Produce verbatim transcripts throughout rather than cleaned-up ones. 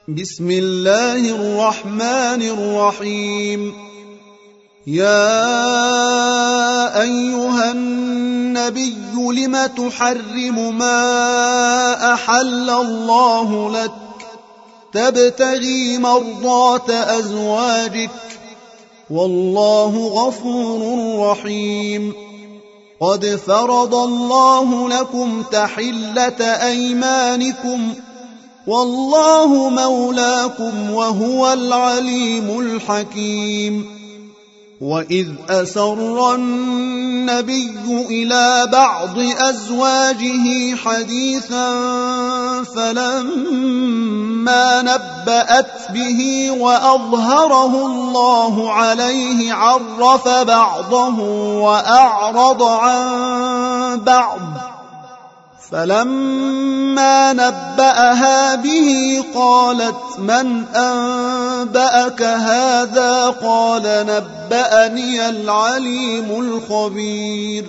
بسم الله الرحمن الرحيم. يا أيها النبي لم تحرم ما أحل الله لك تبتغي مرضات أزواجك والله غفور رحيم. قد فرض الله لكم تحلة أيمانكم والله مولاكم وهو العليم الحكيم. وإذ أسر النبي إلى بعض أزواجه حديثا فلما نبأت به وأظهره الله عليه عرف بعضه وأعرض عن بعض، فلما نبأها به قالت من أنبأك هذا؟ قال نبأني العليم الخبير.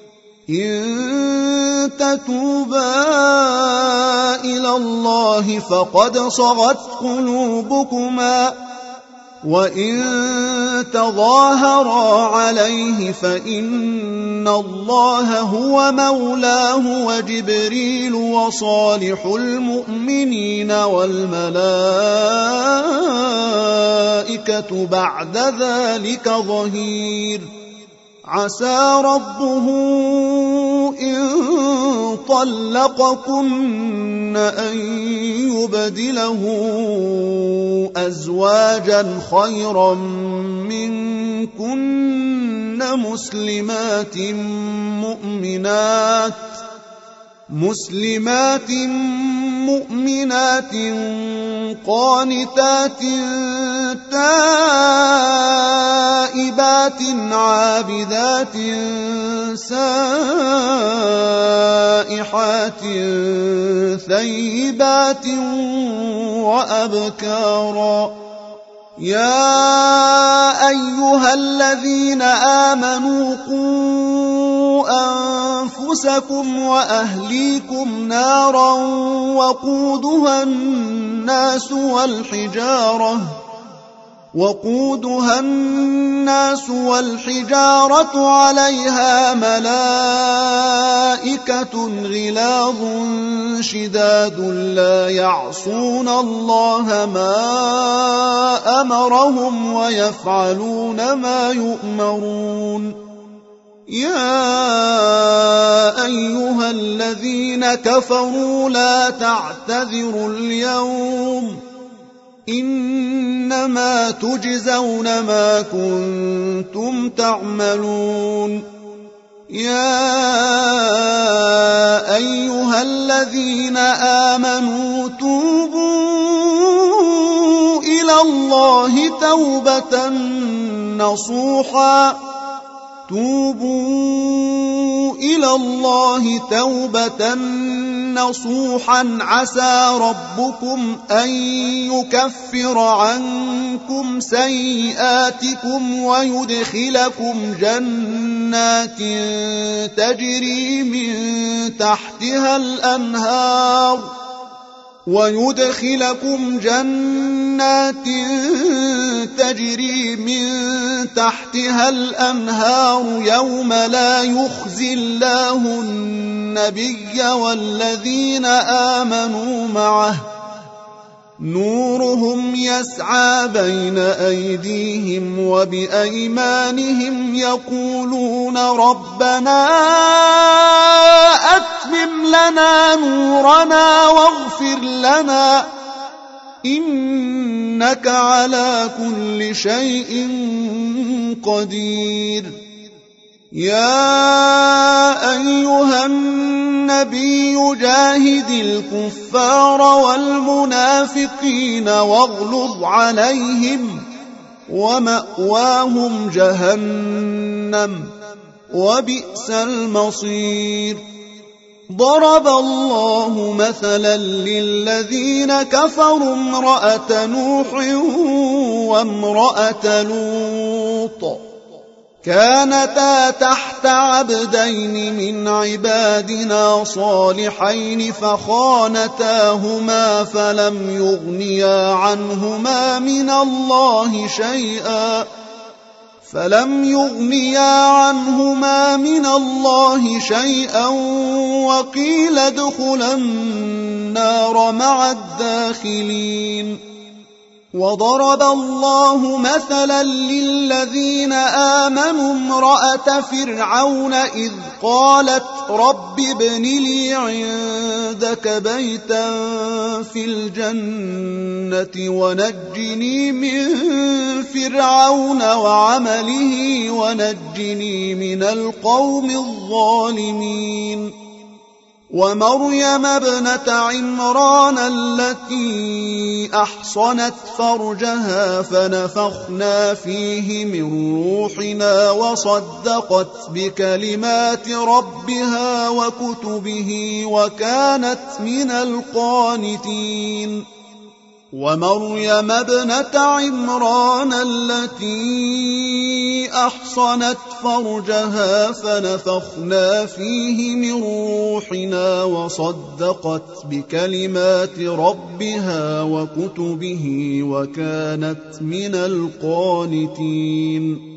إن تتوبا إلى الله فقد صغت قلوبكما وإن تظاهرا عليه فإن الله هو مولاه وجبريل وصالح المؤمنين والملائكة بعد ذلك ظهير. عسى ربه إن طلقكن أن يبدله أزواجا خيرا منكن مسلمات مؤمنات مسلمات مؤمنات قانتات تائبات عابدات سائحات ثيبات وأبكارا. يا أيها الذين آمنوا قوا أنفسكم وأهليكم نارا وقودها الناس والحجارة وقودها الناس والحجارة عليها ملائكة غلاظ شداد لا يعصون الله ما أمرهم ويفعلون ما يؤمرون. يا أيها الذين كفروا لا تعتذروا اليوم إنما تجزون ما كنتم تعملون. يا أيها الذين آمنوا توبوا إلى الله توبة نصوحا توبوا إلى الله توبة نصوحا عسى ربكم أن يكفر عنكم سيئاتكم ويدخلكم جنات تجري من تحتها الأنهار ويدخلكم جنات تجري من تحتها الأنهار يوم لا يخزي الله النبي والذين آمنوا معه نورهم يسعى بين أيديهم وبأيمانهم يقولون ربنا أتمم لنا نورنا واغفر لنا إنك على كل شيء قدير. يا أيها النبي جاهد الكفار والمنافقين واغلظ عليهم ومأواهم جهنم وبئس المصير. ضرب الله مثلا للذين كفروا امرأة نوح وامرأة لوط كانتا تحت عبدين من عبادنا صالحين فخانتاهما فلم يغنيا عنهما من الله شيئا فلم يغنيا عنهما من الله شيئا وقيل ادخلا النار مع الداخلين. وضرب الله مثلا للذين آمنوا امرأة فرعون إذ قالت رب ابن لي عندك بيتا في الجنة ونجني من فرعون وعمله ونجني من القوم الظالمين. ومريم ابنة عمران التي أحصنت فرجها فنفخنا فيه من روحنا وصدقت بكلمات ربها وكتبه وكانت من القانتين. ومريم ابنة عمران التي أحصنت فرجها فنفخنا فيه من روحنا وصدقت بكلمات ربها وكتبه وكانت من القانتين.